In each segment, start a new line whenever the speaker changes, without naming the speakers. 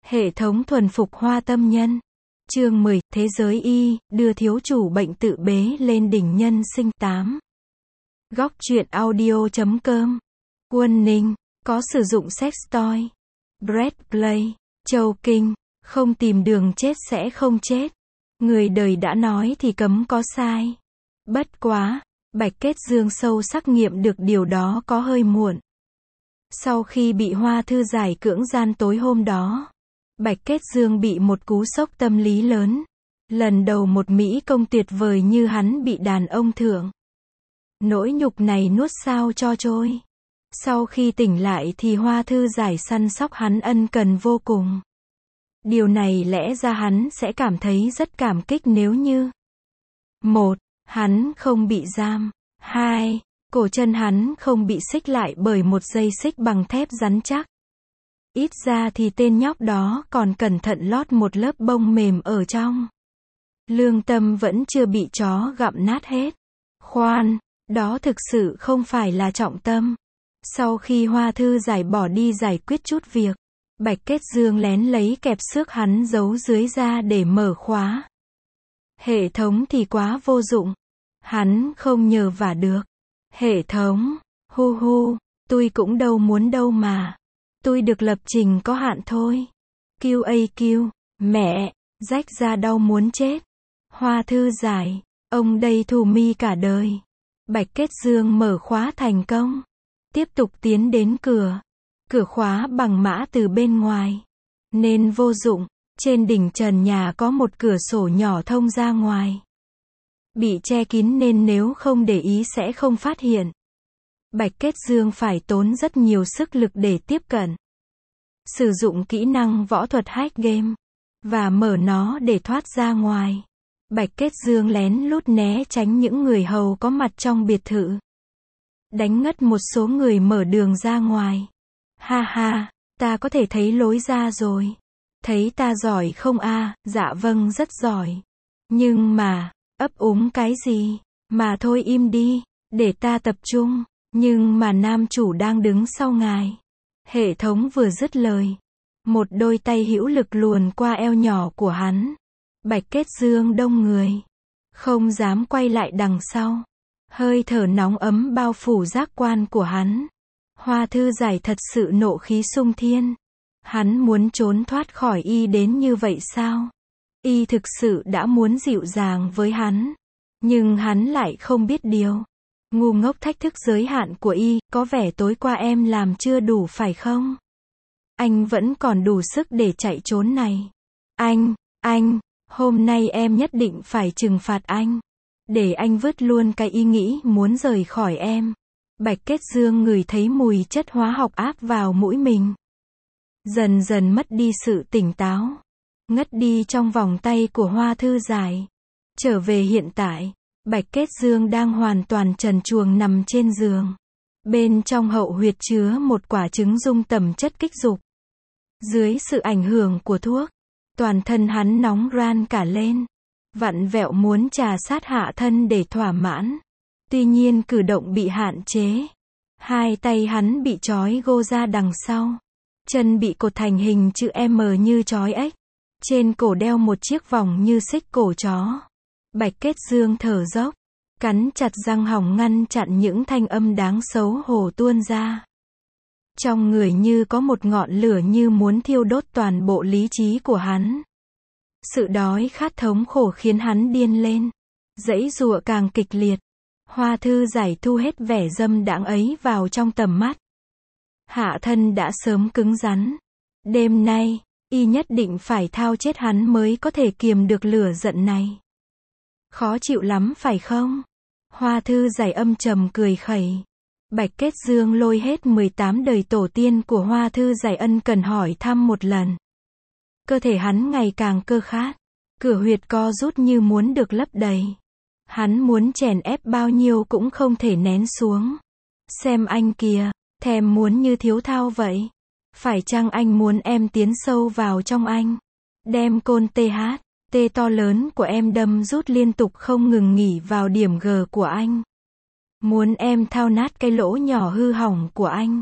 Hệ thống thuần phục hoa tâm nhân. Chương 10, Thế giới y, đưa thiếu chủ bệnh tự bế lên đỉnh nhân sinh 8. Góc truyện audio.com. Quân Ninh, có sử dụng sex toy. Breastplay, Châu Kinh, không tìm đường chết sẽ không chết. Người đời đã nói thì cấm có sai. Bất quá, Bạch Kết Dương sâu sắc nghiệm được điều đó có hơi muộn. Sau khi bị Hoa Thư Giải cưỡng gian tối hôm đó, Bạch Kết Dương bị một cú sốc tâm lý lớn. Lần đầu một Mỹ công tuyệt vời như hắn bị đàn ông thượng. Nỗi nhục này nuốt sao cho trôi. Sau khi tỉnh lại thì Hoa Thư Giải săn sóc hắn ân cần vô cùng. Điều này lẽ ra hắn sẽ cảm thấy rất cảm kích nếu như 1. Hắn không bị giam. 2. Cổ chân hắn không bị xích lại bởi một dây xích bằng thép rắn chắc. Ít ra thì tên nhóc đó còn cẩn thận lót một lớp bông mềm ở trong. Lương tâm vẫn chưa bị chó gặm nát hết. Khoan, đó thực sự không phải là trọng tâm. Sau khi Hoa Thư Giải bỏ đi giải quyết chút việc, Bạch Kết Dương lén lấy kẹp xước hắn giấu dưới da để mở khóa. Hệ thống thì quá vô dụng. Hắn không nhờ vả được. Hệ thống, hu hu, tôi cũng đâu muốn đâu mà. Tôi được lập trình có hạn thôi. QAQ, mẹ, rách da đau muốn chết. Hoa Thư Giải, ông đây thù mi cả đời. Bạch Kết Dương mở khóa thành công. Tiếp tục tiến đến cửa. Cửa khóa bằng mã từ bên ngoài. Nên vô dụng, trên đỉnh trần nhà có một cửa sổ nhỏ thông ra ngoài. Bị che kín nên nếu không để ý sẽ không phát hiện. Bạch Kết Dương phải tốn rất nhiều sức lực để tiếp cận. Sử dụng kỹ năng võ thuật hack game. Và mở nó để thoát ra ngoài. Bạch Kết Dương lén lút né tránh những người hầu có mặt trong biệt thự. Đánh ngất một số người mở đường ra ngoài. Ha ha, ta có thể thấy lối ra rồi. Thấy ta giỏi không a? Dạ vâng rất giỏi. Nhưng mà, ấp úng cái gì? Mà thôi im đi, để ta tập trung. Nhưng mà nam chủ đang đứng sau ngài. Hệ thống vừa dứt lời. Một đôi tay hữu lực luồn qua eo nhỏ của hắn. Bạch Kết Dương đông người. Không dám quay lại đằng sau. Hơi thở nóng ấm bao phủ giác quan của hắn. Hoa Thư Giải thật sự nộ khí sung thiên. Hắn muốn trốn thoát khỏi y đến như vậy sao? Y thực sự đã muốn dịu dàng với hắn. Nhưng hắn lại không biết điều. Ngu ngốc thách thức giới hạn của y, có vẻ tối qua em làm chưa đủ phải không? Anh vẫn còn đủ sức để chạy trốn này. Anh, hôm nay em nhất định phải trừng phạt anh. Để anh vứt luôn cái ý nghĩ muốn rời khỏi em. Bạch Kết Dương ngửi thấy mùi chất hóa học áp vào mũi mình. Dần dần mất đi sự tỉnh táo. Ngất đi trong vòng tay của Hoa Thư Giải. Trở về hiện tại, Bạch Kết Dương đang hoàn toàn trần truồng nằm trên giường. Bên trong hậu huyệt chứa một quả trứng dung tầm chất kích dục. Dưới sự ảnh hưởng của thuốc, toàn thân hắn nóng ran cả lên. Vặn vẹo muốn trà sát hạ thân để thỏa mãn. Tuy nhiên cử động bị hạn chế. Hai tay hắn bị trói gô ra đằng sau. Chân bị cột thành hình chữ M như trói ếch. Trên cổ đeo một chiếc vòng như xích cổ chó. Bạch Kết Dương thở dốc. Cắn chặt răng hỏng ngăn chặn những thanh âm đáng xấu hổ tuôn ra. Trong người như có một ngọn lửa như muốn thiêu đốt toàn bộ lý trí của hắn. Sự đói khát thống khổ khiến hắn điên lên. Giãy giụa càng kịch liệt. Hoa Thư Giải thu hết vẻ dâm đãng ấy vào trong tầm mắt. Hạ thân đã sớm cứng rắn. Đêm nay, y nhất định phải thao chết hắn mới có thể kiềm được lửa giận này. Khó chịu lắm phải không? Hoa Thư Giải âm trầm cười khẩy. Bạch Kết Dương lôi hết 18 đời tổ tiên của Hoa Thư Giải ân cần hỏi thăm một lần. Cơ thể hắn ngày càng cơ khát. Cửa huyệt co rút như muốn được lấp đầy. Hắn muốn chèn ép bao nhiêu cũng không thể nén xuống. Xem anh kìa, thèm muốn như thiếu thao vậy. Phải chăng anh muốn em tiến sâu vào trong anh? Đem côn THT to lớn của em đâm rút liên tục không ngừng nghỉ vào điểm G của anh. Muốn em thao nát cái lỗ nhỏ hư hỏng của anh.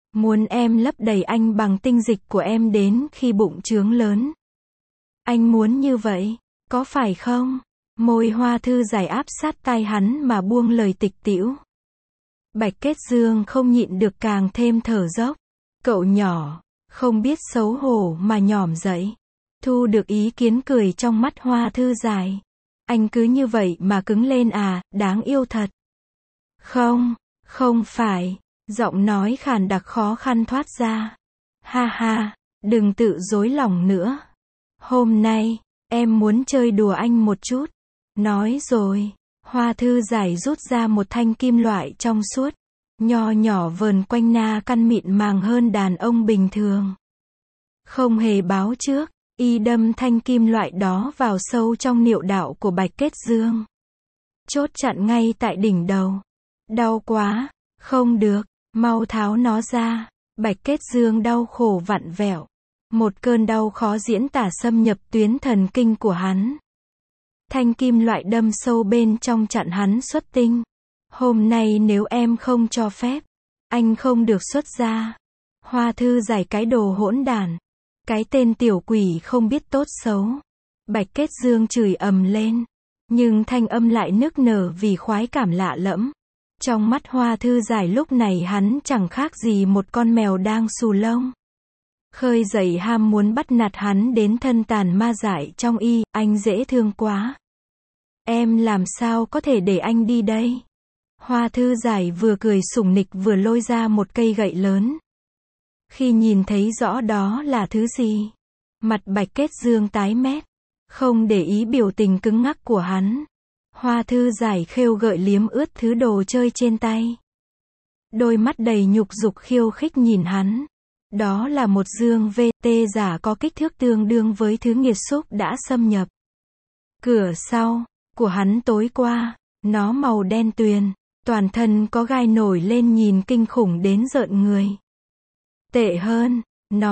Muốn em lấp đầy anh bằng tinh dịch của em đến khi bụng trướng lớn. Anh muốn như vậy, có phải không? Môi Hoa Thư Giải áp sát tai hắn mà buông lời tịch tĩu. Bạch Kết Dương không nhịn được càng thêm thở dốc. Cậu nhỏ, không biết xấu hổ mà nhỏm dậy. Thu được ý kiến cười trong mắt Hoa Thư Giải. Anh cứ như vậy mà cứng lên à, đáng yêu thật. Không, không phải. Giọng nói khàn đặc khó khăn thoát ra. Ha ha, đừng tự dối lòng nữa. Hôm nay, em muốn chơi đùa anh một chút. Nói rồi, Hoa Thư Giải rút ra một thanh kim loại trong suốt, nho nhỏ vờn quanh na căn mịn màng hơn đàn ông bình thường. Không hề báo trước, y đâm thanh kim loại đó vào sâu trong niệu đạo của Bạch Kết Dương. Chốt chặn ngay tại đỉnh đầu. Đau quá, không được, mau tháo nó ra. Bạch Kết Dương đau khổ vặn vẹo. Một cơn đau khó diễn tả xâm nhập tuyến thần kinh của hắn. Thanh kim loại đâm sâu bên trong chặn hắn xuất tinh. Hôm nay nếu em không cho phép, anh không được xuất ra. Hoa Thư Giải cái đồ hỗn đản. Cái tên tiểu quỷ không biết tốt xấu. Bạch Kết Dương chửi ầm lên. Nhưng thanh âm lại nức nở vì khoái cảm lạ lẫm. Trong mắt Hoa Thư Giải lúc này hắn chẳng khác gì một con mèo đang xù lông. Khơi dậy ham muốn bắt nạt hắn đến thân tàn ma dại trong y, anh dễ thương quá. Em làm sao có thể để anh đi đây? Hoa Thư Giải vừa cười sủng nịch vừa lôi ra một cây gậy lớn. Khi nhìn thấy rõ đó là thứ gì, mặt Bạch Kết Dương tái mét, không để ý biểu tình cứng ngắc của hắn. Hoa Thư Giải khêu gợi liếm ướt thứ đồ chơi trên tay. Đôi mắt đầy nhục dục khiêu khích nhìn hắn. Đó là một dương VT giả có kích thước tương đương với thứ nghiệt xúc đã xâm nhập. Cửa sau của hắn tối qua, nó màu đen tuyền, toàn thân có gai nổi lên nhìn kinh khủng đến rợn người. Tệ hơn,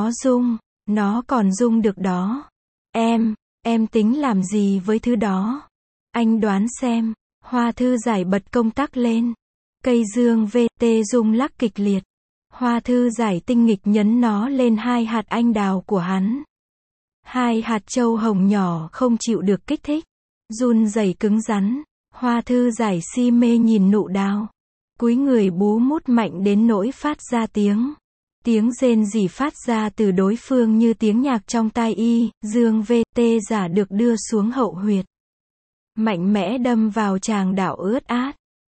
nó còn rung được đó. Em tính làm gì với thứ đó? Anh đoán xem. Hoa Thư Giải bật công tắc lên. Cây dương VT rung lắc kịch liệt. Hoa Thư Giải tinh nghịch nhấn nó lên hai hạt anh đào của hắn. Hai hạt châu hồng nhỏ không chịu được kích thích, run rẩy cứng rắn. Hoa Thư Giải si mê nhìn nụ đào. Cúi người bú mút mạnh đến nỗi phát ra tiếng. Tiếng rên rỉ phát ra từ đối phương như tiếng nhạc trong tai y. Dương VT giả được đưa xuống hậu huyệt. Mạnh mẽ đâm vào tràng đạo ướt át.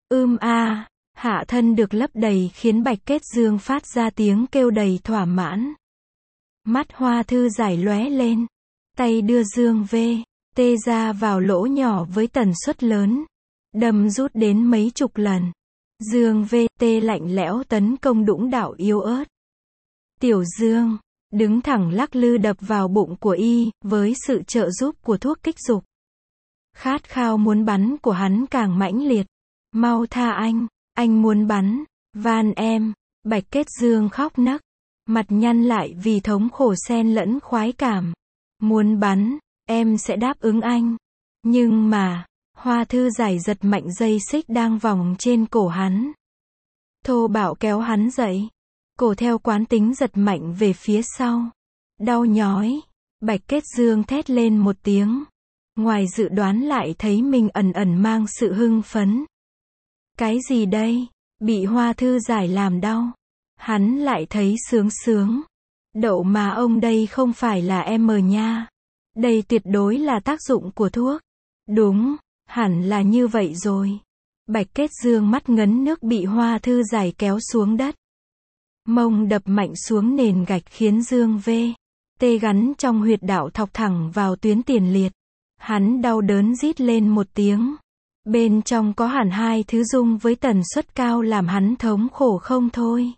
Hạ thân được lấp đầy khiến Bạch Kết Dương phát ra tiếng kêu đầy thỏa mãn. Mắt Hoa Thư Giải lóe lên. Tay đưa dương VT ra vào lỗ nhỏ với tần suất lớn. Đâm rút đến mấy chục lần. Dương VT lạnh lẽo tấn công đũng đạo yếu ớt. Tiểu Dương đứng thẳng lắc lư đập vào bụng của y, với sự trợ giúp của thuốc kích dục. Khát khao muốn bắn của hắn càng mãnh liệt. Mau tha anh muốn bắn, van em. Bạch Kết Dương khóc nấc, mặt nhăn lại vì thống khổ xen lẫn khoái cảm. Muốn bắn, em sẽ đáp ứng anh. Nhưng mà, Hoa Thư Giải giật mạnh dây xích đang vòng trên cổ hắn. Thô bạo kéo hắn dậy. Cổ theo quán tính giật mạnh về phía sau. Đau nhói. Bạch Kết Dương thét lên một tiếng. Ngoài dự đoán lại thấy mình ẩn ẩn mang sự hưng phấn. Cái gì đây? Bị Hoa Thư Giải làm đau. Hắn lại thấy sướng sướng. Đậu mà ông đây không phải là em nha. Đây tuyệt đối là tác dụng của thuốc. Đúng, hẳn là như vậy rồi. Bạch Kết Dương mắt ngấn nước bị Hoa Thư Giải kéo xuống đất. Mông đập mạnh xuống nền gạch khiến dương VT gắn trong huyệt đạo thọc thẳng vào tuyến tiền liệt. Hắn đau đớn rít lên một tiếng. Bên trong có hẳn hai thứ rung với tần suất cao làm hắn thống khổ không thôi.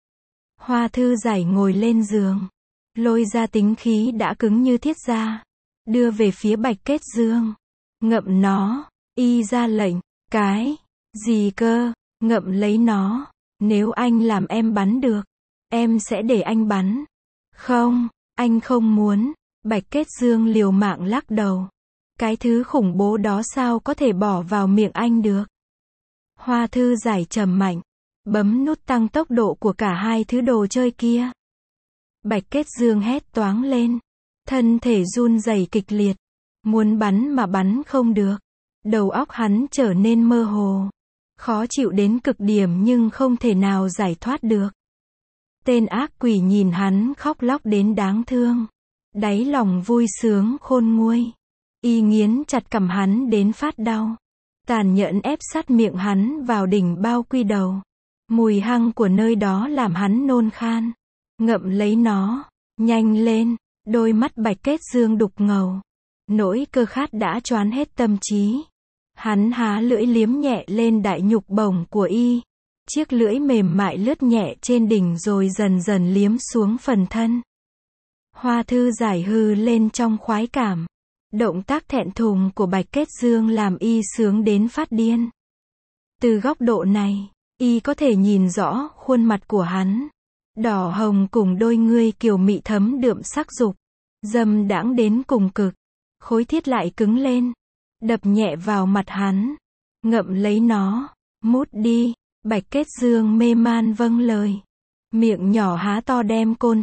Hoa Thư Giải ngồi lên giường, lôi ra tính khí đã cứng như thiết ra, đưa về phía Bạch Kết Dương. Ngậm nó, y ra lệnh. Cái gì cơ? Ngậm lấy nó. Nếu anh làm em bắn được, em sẽ để anh bắn. Không, anh không muốn. Bạch Kết Dương liều mạng lắc đầu. Cái thứ khủng bố đó sao có thể bỏ vào miệng anh được? Hoa Thư Giải trầm mạnh. bấm nút tăng tốc độ của cả hai thứ đồ chơi kia. Bạch Kết Dương hét toáng lên. Thân thể run rẩy kịch liệt. Muốn bắn mà bắn không được. Đầu óc hắn trở nên mơ hồ. Khó chịu đến cực điểm nhưng không thể nào giải thoát được. Tên ác quỷ nhìn hắn khóc lóc đến đáng thương. Đáy lòng vui sướng khôn nguôi. Y nghiến chặt cằm hắn đến phát đau. Tàn nhẫn ép sát miệng hắn vào đỉnh bao quy đầu. Mùi hăng của nơi đó làm hắn nôn khan. Ngậm lấy nó. Nhanh lên. Đôi mắt Bạch Kết Dương đục ngầu. Nỗi cơ khát đã choán hết tâm trí. Hắn há lưỡi liếm nhẹ lên đại nhục bổng của y. Chiếc lưỡi mềm mại lướt nhẹ trên đỉnh rồi dần dần liếm xuống phần thân. Hoa Thư Giải hừ lên trong khoái cảm. Động tác thẹn thùng của Bạch Kết Dương làm y sướng đến phát điên. Từ góc độ này, y có thể nhìn rõ khuôn mặt của hắn. Đỏ hồng cùng đôi ngươi kiều mị thấm đượm sắc dục. Dâm đãng đến cùng cực. Khối thiết lại cứng lên. Đập nhẹ vào mặt hắn. Ngậm lấy nó. Mút đi. Bạch Kết Dương mê man vâng lời. Miệng nhỏ há to đem côn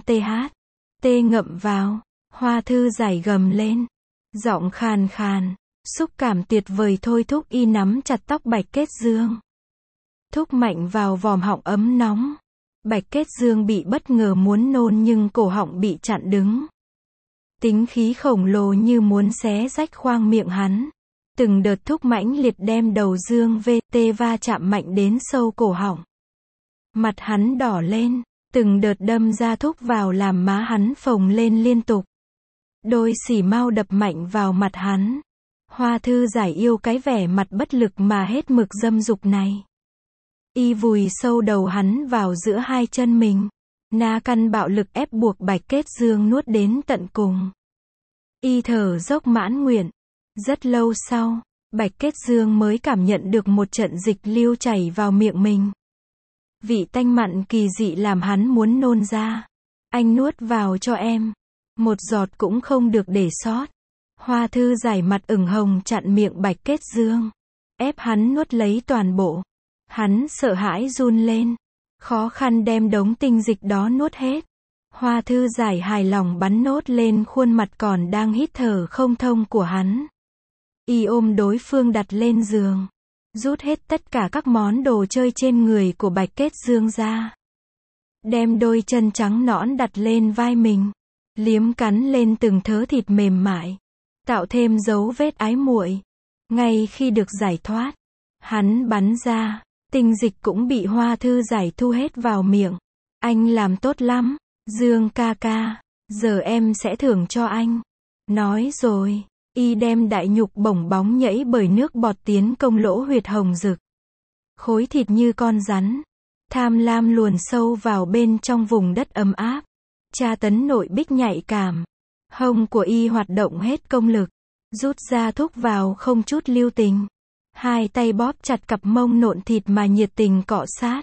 tê ngậm vào. Hoa Thư Giải gầm lên. Giọng khàn khàn. Xúc cảm tuyệt vời thôi thúc y nắm chặt tóc Bạch Kết Dương. Thúc mạnh vào vòm họng ấm nóng. Bạch Kết Dương bị bất ngờ muốn nôn nhưng cổ họng bị chặn đứng. Tính khí khổng lồ như muốn xé rách khoang miệng hắn. Từng đợt thúc mãnh liệt đem đầu Dương VT va chạm mạnh đến sâu cổ họng. Mặt hắn đỏ lên, từng đợt đâm ra thúc vào làm má hắn phồng lên liên tục. Đôi xỉ mao đập mạnh vào mặt hắn. Hoa Thư Giải yêu cái vẻ mặt bất lực mà hết mực dâm dục này. Y vùi sâu đầu hắn vào giữa hai chân mình. Na căn bạo lực ép buộc Bạch Kết Dương nuốt đến tận cùng. Y thở dốc mãn nguyện. Rất lâu sau, Bạch Kết Dương mới cảm nhận được một trận dịch lưu chảy vào miệng mình. Vị tanh mặn kỳ dị làm hắn muốn nôn ra. Anh nuốt vào cho em. Một giọt cũng không được để sót. Hoa Thư Giải mặt ửng hồng chặn miệng Bạch Kết Dương. Ép hắn nuốt lấy toàn bộ. Hắn sợ hãi run lên. Khó khăn đem đống tinh dịch đó nuốt hết. Hoa Thư Giải hài lòng bắn nốt lên khuôn mặt còn đang hít thở không thông của hắn. Y ôm đối phương đặt lên giường. Rút hết tất cả các món đồ chơi trên người của Bạch Kết Dương ra. Đem đôi chân trắng nõn đặt lên vai mình. Liếm cắn lên từng thớ thịt mềm mại. Tạo thêm dấu vết ái muội. Ngay khi được giải thoát, hắn bắn ra. Tinh dịch cũng bị Hoa Thư Giải thu hết vào miệng. Anh làm tốt lắm, Dương ca ca. Giờ em sẽ thưởng cho anh. Nói rồi, y đem đại nhục bổng bóng nhảy bởi nước bọt tiến công lỗ huyệt hồng rực. Khối thịt như con rắn. Tham lam luồn sâu vào bên trong vùng đất ấm áp. Tra tấn nội bích nhạy cảm. Hông của y hoạt động hết công lực. Rút ra thúc vào không chút lưu tình. Hai tay bóp chặt cặp mông nộn thịt mà nhiệt tình cọ sát.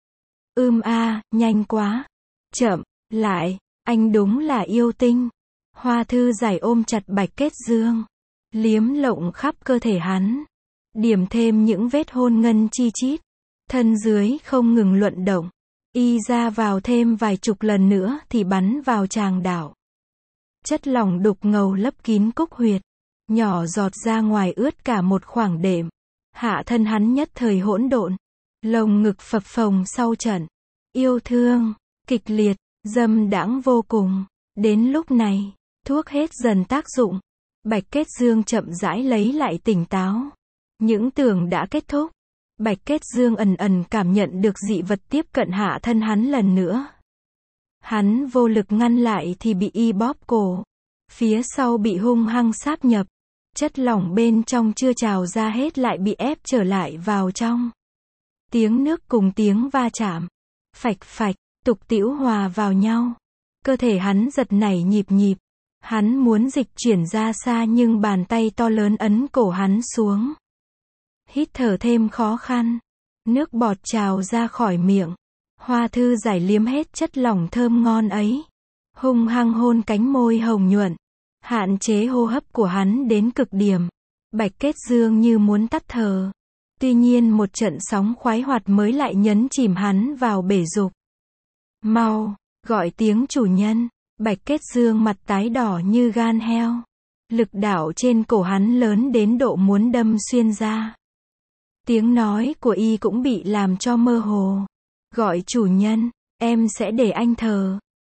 Nhanh quá. Chậm, lại, anh đúng là yêu tinh. Hoa Thư Giải ôm chặt Bạch Kết Dương. Liếm lộng khắp cơ thể hắn. Điểm thêm những vết hôn ngân chi chít. Thân dưới không ngừng luận động. Y ra vào thêm vài chục lần nữa thì bắn vào tràng đảo. Chất lỏng đục ngầu lấp kín cúc huyệt. Nhỏ giọt ra ngoài ướt cả một khoảng đệm. Hạ thân hắn nhất thời hỗn độn. Lồng ngực phập phồng sau trận. Yêu thương, kịch liệt, dâm đãng vô cùng. Đến lúc này, thuốc hết dần tác dụng. Bạch Kết Dương chậm rãi lấy lại tỉnh táo. Những tưởng đã kết thúc. Bạch Kết Dương ẩn ẩn cảm nhận được dị vật tiếp cận hạ thân hắn lần nữa. Hắn vô lực ngăn lại thì bị y bóp cổ. Phía sau bị hung hăng sáp nhập. Chất lỏng bên trong chưa trào ra hết lại bị ép trở lại vào trong. Tiếng nước cùng tiếng va chạm. Phạch phạch, tục tĩu hòa vào nhau. Cơ thể hắn giật nảy nhịp nhịp. Hắn muốn dịch chuyển ra xa nhưng bàn tay to lớn ấn cổ hắn xuống. Hít thở thêm khó khăn. Nước bọt trào ra khỏi miệng. Hoa Thư Giải liếm hết chất lỏng thơm ngon ấy. Hung hăng hôn cánh môi hồng nhuận. Hạn chế hô hấp của hắn đến cực điểm. Bạch Kết Dương như muốn tắt thở. Tuy nhiên một trận sóng khoái hoạt mới lại nhấn chìm hắn vào bể dục. Mau, gọi tiếng chủ nhân. Bạch Kết Dương mặt tái đỏ như gan heo. Lực đạo trên cổ hắn lớn đến độ muốn đâm xuyên ra. Tiếng nói của y cũng bị làm cho mơ hồ. Gọi chủ nhân, em sẽ để anh thờ.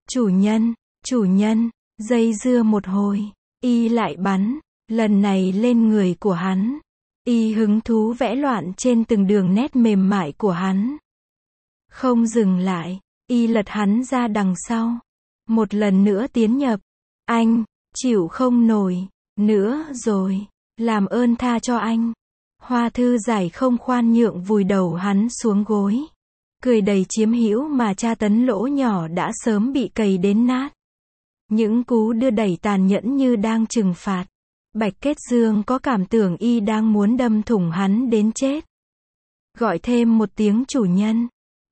Chủ nhân, dây dưa một hồi, y lại bắn, lần này lên người của hắn. Y hứng thú vẽ loạn trên từng đường nét mềm mại của hắn. Không dừng lại, y lật hắn ra đằng sau. Một lần nữa tiến nhập. Anh, chịu không nổi, nữa rồi, làm ơn tha cho anh. Hoa Thư Giải không khoan nhượng vùi đầu hắn xuống gối. Cười đầy chiếm hữu mà tra tấn lỗ nhỏ đã sớm bị cày đến nát. Những cú đưa đẩy tàn nhẫn như đang trừng phạt. Bạch Kết Dương có cảm tưởng y đang muốn đâm thủng hắn đến chết. Gọi thêm một tiếng chủ nhân.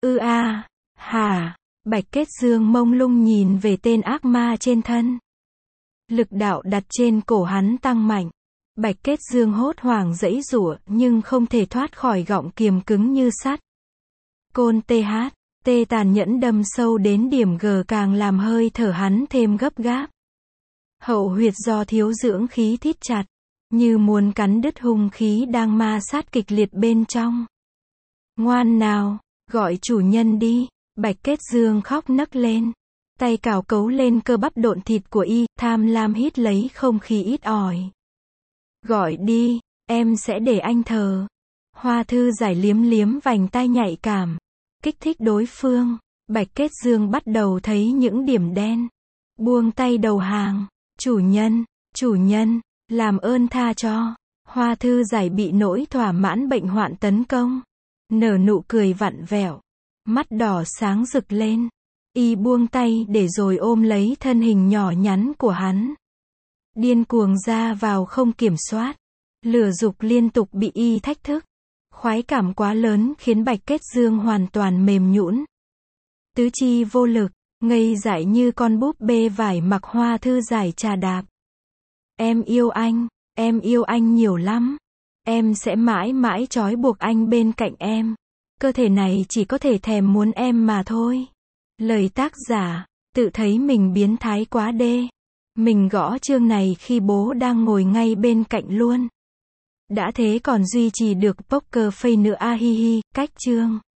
Hả? Bạch Kết Dương mông lung nhìn về tên ác ma trên thân. Lực đạo đặt trên cổ hắn tăng mạnh. Bạch Kết Dương hốt hoảng giãy giụa nhưng không thể thoát khỏi gọng kiềm cứng như sắt. Côn tê tàn nhẫn đâm sâu đến điểm G càng làm hơi thở hắn thêm gấp gáp. Hậu huyệt do thiếu dưỡng khí thít chặt, như muốn cắn đứt hung khí đang ma sát kịch liệt bên trong. Ngoan nào, gọi chủ nhân đi. Bạch Kết Dương khóc nấc lên. Tay cào cấu lên cơ bắp độn thịt của y, tham lam hít lấy không khí ít ỏi. Gọi đi, em sẽ để anh thờ. Hoa Thư Giải liếm vành tai nhạy cảm. Kích thích đối phương. Bạch Kết Dương bắt đầu thấy những điểm đen. Buông tay đầu hàng. Chủ nhân, làm ơn tha cho. Hoa Thư Giải bị nỗi thỏa mãn bệnh hoạn tấn công. Nở nụ cười vặn vẹo. Mắt đỏ sáng rực lên. Y buông tay để rồi ôm lấy thân hình nhỏ nhắn của hắn. Điên cuồng ra vào không kiểm soát. Lửa dục liên tục bị y thách thức. Khoái cảm quá lớn khiến Bạch Kết Dương hoàn toàn mềm nhũn. Tứ chi vô lực, ngây dại như con búp bê vải mặc Hoa Thư Giải chà đạp. Em yêu anh nhiều lắm. Em sẽ mãi mãi trói buộc anh bên cạnh em. Cơ thể này chỉ có thể thèm muốn em mà thôi. Lời tác giả, tự thấy mình biến thái quá đê. Mình gõ chương này khi bố đang ngồi ngay bên cạnh luôn. Đã thế còn duy trì được poker face nữa a hi hi, cách chương.